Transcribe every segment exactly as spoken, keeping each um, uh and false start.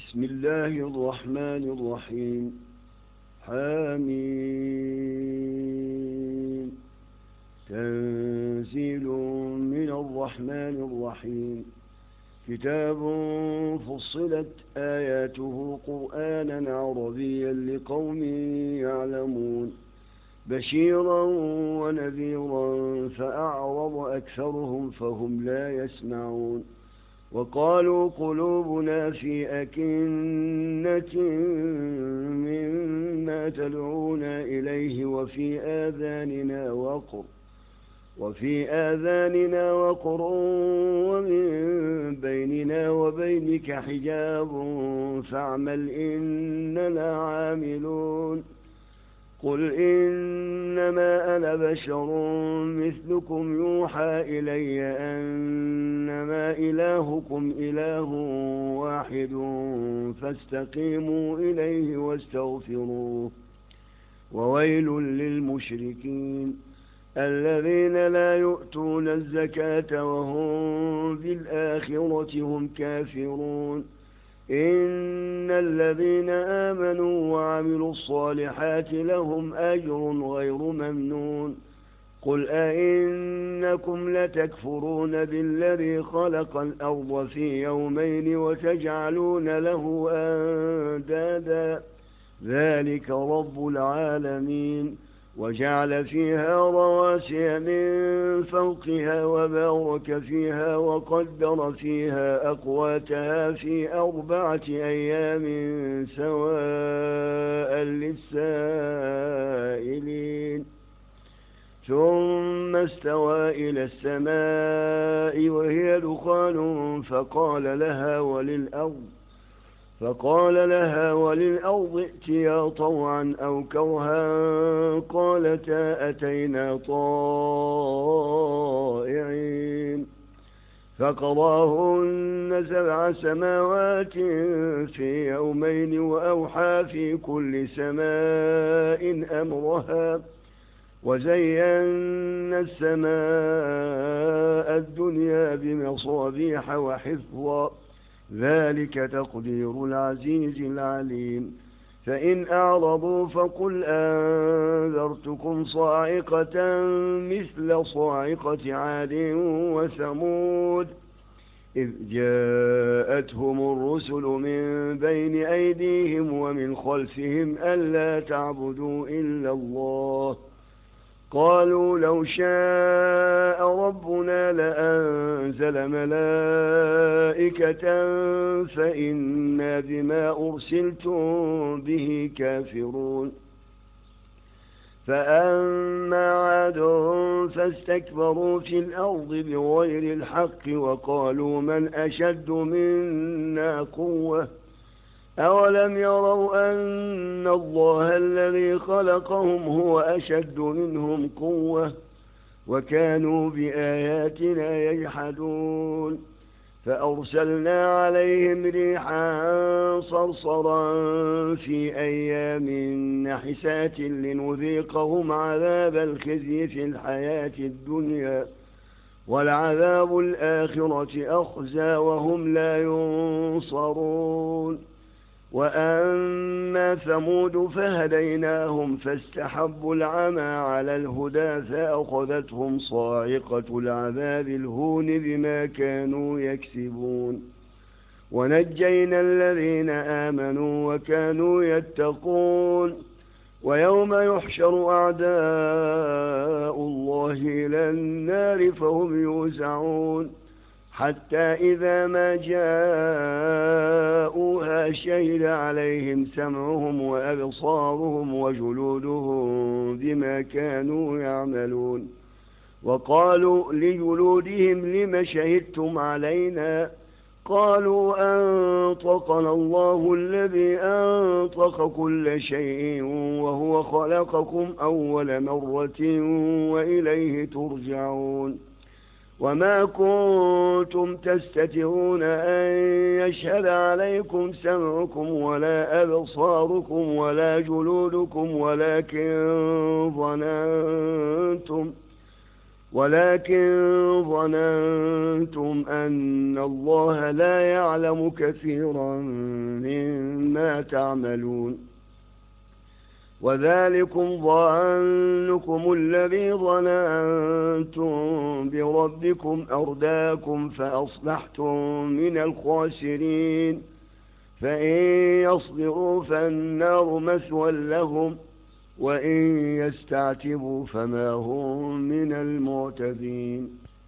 بسم الله الرحمن الرحيم. حميم. تنزيل من الرحمن الرحيم. كتاب فصلت آياته قرآنا عربيا لقوم يعلمون بشيرا ونذيرا فأعرض أكثرهم فهم لا يسمعون. وقالوا قلوبنا في أكنة مما تدعونا إليه وفي آذاننا وقر وفي آذاننا وقر ومن بيننا وبينك حجاب فاعمل إننا عاملون. قل إنما أنا بشر مثلكم يوحى إلي أنما إلهكم إله واحد فاستقيموا إليه واستغفروه. وويل للمشركين الذين لا يؤتون الزكاة وهم بالآخرة هم كافرون. إن الذين آمنوا وعملوا الصالحات لهم أجر غير ممنون. قل أئنكم لتكفرون بالذي خلق الأرض في يومين وتجعلون له أندادا ذلك رب العالمين. وجعل فيها رواسي من فوقها وبارك فيها وقدر فيها أقواتها في أربعة أيام سواء للسائلين. ثم استوى إلى السماء وهي دخان فقال لها وللأرض فقال لها وللأرض ائتيا طوعا أو كرها قالتا أتينا طائعين. فقضاهن سبع سماوات في يومين وأوحى في كل سماء أمرها وزينا السماء الدنيا بمصابيح وحفظا ذلك تقدير العزيز العليم. فإن أعرضوا فقل أنذرتكم صاعقة مثل صاعقة عاد وثمود إذ جاءتهم الرسل من بين أيديهم ومن خلفهم ألا تعبدوا إلا الله قالوا لو شاء ربنا لأنزل ملائكة فإنا بما أرسلتم به كافرون. فأما عاد فاستكبروا في الأرض بغير الحق وقالوا من أشد منا قوة أولم يروا أن الله الذي خلقهم هو أشد منهم قوة وكانوا بآياتنا يجحدون. فأرسلنا عليهم ريحا صرصرا في أيام نحسات لنذيقهم عذاب الخزي في الحياة الدنيا والعذاب الآخرة أخزى وهم لا ينصرون. وأما ثمود فهديناهم فاستحبوا العمى على الهدى فأخذتهم صاعقة العذاب الهون بما كانوا يكسبون. ونجينا الذين آمنوا وكانوا يتقون. ويوم يحشر أعداء الله إلى النار فهم يوزعون حتى إذا ما جاءوها شهد عليهم سمعهم وأبصارهم وجلودهم بما كانوا يعملون. وقالوا لجلودهم لم شهدتم علينا قالوا أنطقنا الله الذي أنطق كل شيء وهو خلقكم أول مرة وإليه ترجعون. وما كنتم تستترون أن يشهد عليكم سمعكم ولا أبصاركم ولا جلودكم ولكن ظننتم ولكن ظننتم أن الله لا يعلم كثيرا مما تعملون وذلكم ظنكم الذي ظننتم بربكم أرداكم فأصبحتم من الخاسرين فإن يصبروا فالنار مثوى لهم وإن يستعتبوا فما هم من المعتدين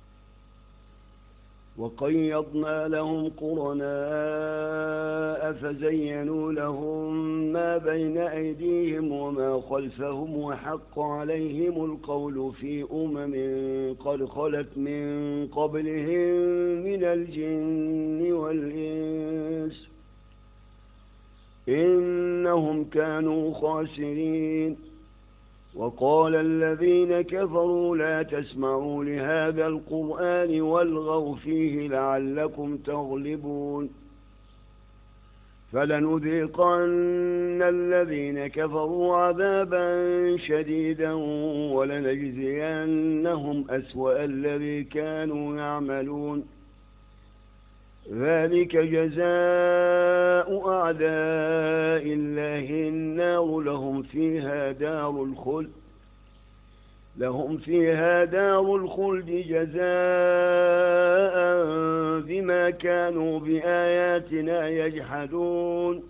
وقيضنا لهم قرناء فزينوا لهم ما بين أيديهم وما خلفهم وحق عليهم القول في أمم قد خلت من قبلهم من الجن والإنس إنهم كانوا خاسرين وقال الذين كفروا لا تسمعوا لهذا القرآن والغوا فيه لعلكم تغلبون فلنذيقن الذين كفروا عذابا شديدا ولنجزينهم أسوأ الذي كانوا يعملون ذلك جزاء أعداء الله النار لهم فيها دار الخلد لهم فيها دار الخلد جزاء بما كانوا بآياتنا يجحدون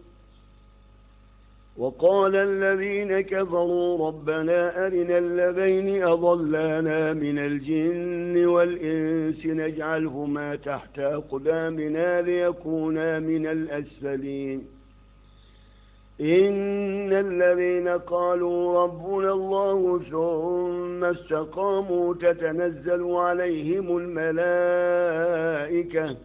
وقال الذين كفروا ربنا أرنا الذين أضلانا من الجن والإنس نجعلهما تحت أقدامنا ليكونا من الأسفلين إن الذين قالوا ربنا الله ثم استقاموا تتنزل عليهم الملائكة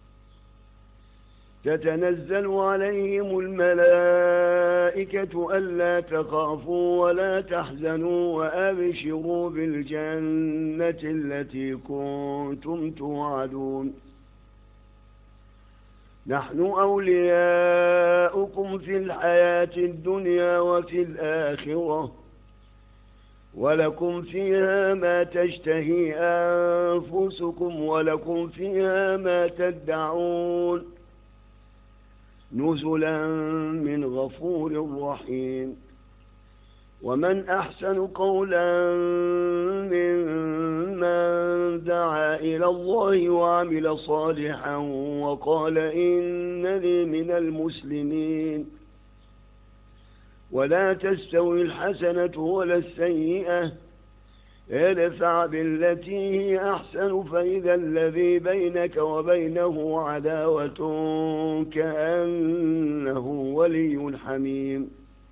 تتنزل عليهم الملائكة ألا تخافوا ولا تحزنوا وأبشروا بالجنة التي كنتم توعدون نحن أولياؤكم في الحياة الدنيا وفي الآخرة ولكم فيها ما تشتهي أنفسكم ولكم فيها ما تدعون نزلا من غفور رحيم ومن أحسن قولا ممن دعا إلى الله وعمل صالحا وقال إنني من المسلمين ولا تستوي الحسنة ولا السيئة ادفع بالتي هي أحسن فإذا الذي بينك وبينه عداوة كأنه ولي حميم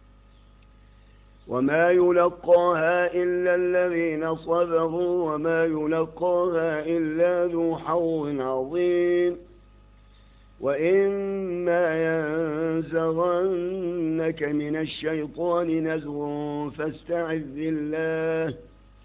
وما يلقاها إلا الذين صبروا وما يلقاها إلا ذو حظ عظيم وإما ينزغنك من الشيطان نزغ فاستعذ بالله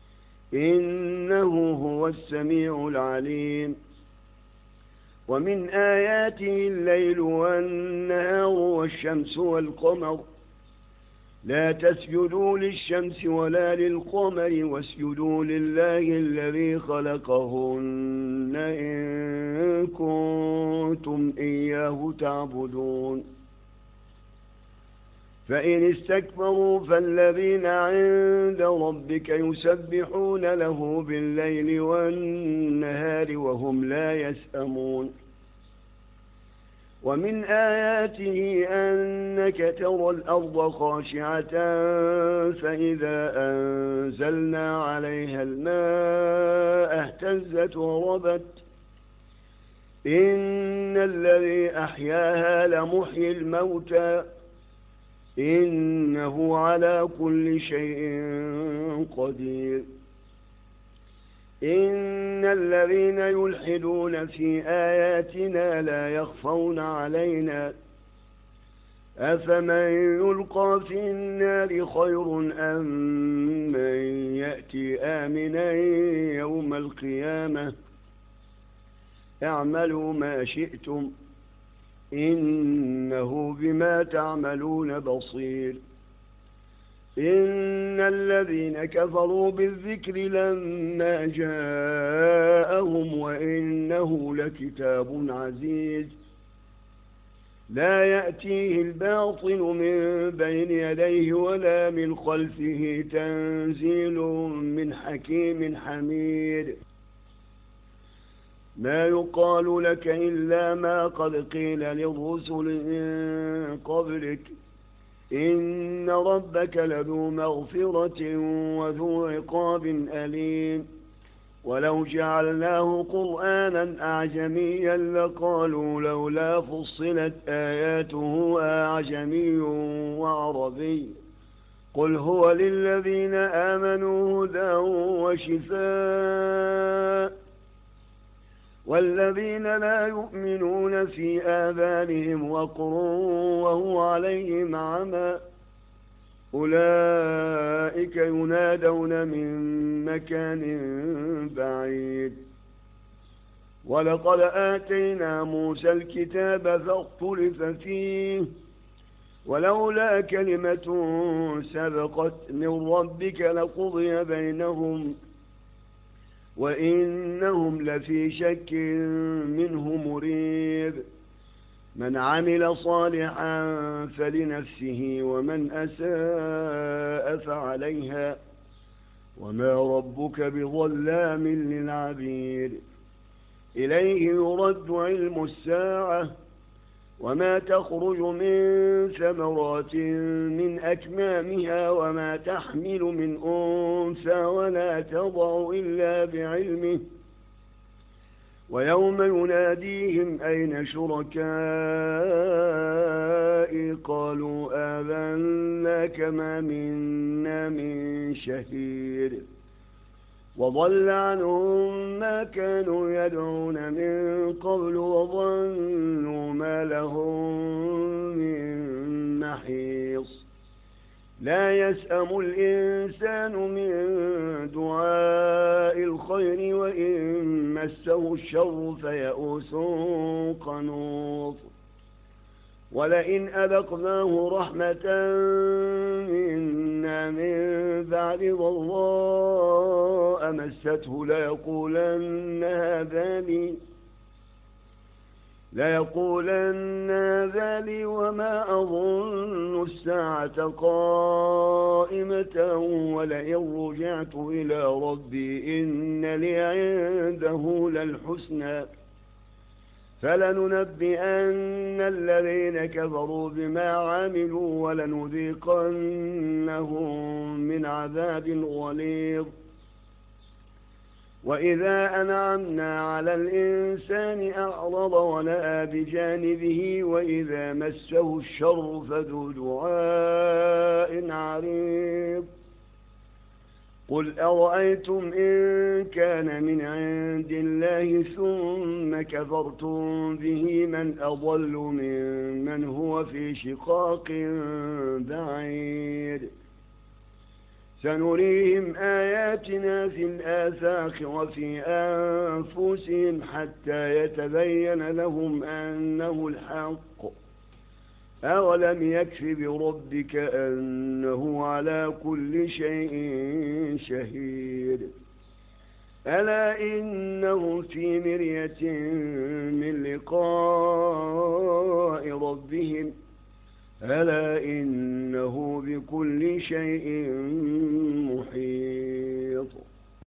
إنه هو السميع العليم ومن آياته الليل والنهار والشمس والقمر لا تسجدوا للشمس ولا للقمر واسجدوا لله الذي خلقهن إن كنتم إياه تعبدون فإن استكبروا فالذين عند ربك يسبحون له بالليل والنهار وهم لا يسأمون ومن آياته أنك ترى الأرض خاشعة فإذا أنزلنا عليها الماء اهتزت وربت إن الذي أحياها لمحيي الموتى إنه على كل شيء قدير إن الذين يلحدون في آياتنا لا يخفون علينا أفمن يلقى في النار خير أم من يأتي آمنا يوم القيامة اعملوا ما شئتم إنه بما تعملون بصير إن الذين كفروا بالذكر لما جاءهم وإنه لكتاب عزيز لا يأتيه الباطل من بين يديه ولا من خلفه تنزيل من حكيم حميد ما يقال لك إلا ما قد قيل للرسل من قبلك إن ربك لذو مغفرة وذو عقاب أليم ولو جعلناه قرآنا أعجميا لقالوا لولا فصلت آياته أعجمي وعربي قل هو للذين آمنوا هدى وشفاء والذين لا يؤمنون في آذانهم وقر وهو عليهم عمى أولئك ينادون من مكان بعيد ولقد آتينا موسى الكتاب فاختلف فيه ولولا كلمة سبقت من ربك لقضي بينهم وإنهم لفي شك منه مريب من عمل صالحا فلنفسه ومن أساء فعليها وما ربك بظلام للعبيد إليه يرد علم الساعة وما تخرج من ثمرات من أكمامها وما تحمل من أنثى ولا تضع إلا بعلمه ويوم يناديهم أين شركائي قالوا آذنا كما منا من شهيد وضل عنهم ما كانوا يدعون من قبل وظنوا ما لهم من محيص لا يسأم الإنسان من دعاء الخير وإن مسه الشر فيئوس قنوط ولئن أذقناه رحمة منا من بعد ضراء مسته ليقولن هذا لي ليقولن هذا لي وما أظن الساعة قائمة ولئن رجعت إلى ربي إن لي عنده للحسنى فلننبئن الذين كفروا بما عملوا ولنذيقنهم من عذاب غليظ وإذا أنعمنا على الإنسان أعرض ونأى بجانبه وإذا مسه الشر فذو دعاء عريض قل أرأيتم إن كان من عند الله ثم كفرتم به من أضل ممن هو في شقاق بعيد سنريهم آياتنا في الآفاق وفي أنفسهم حتى يتبين لهم أنه الحق أولم يكف بربك أنه على كل شيء شهيد ألا إنهم في مرية من لقاء ربهم ألا إنه بكل شيء محيط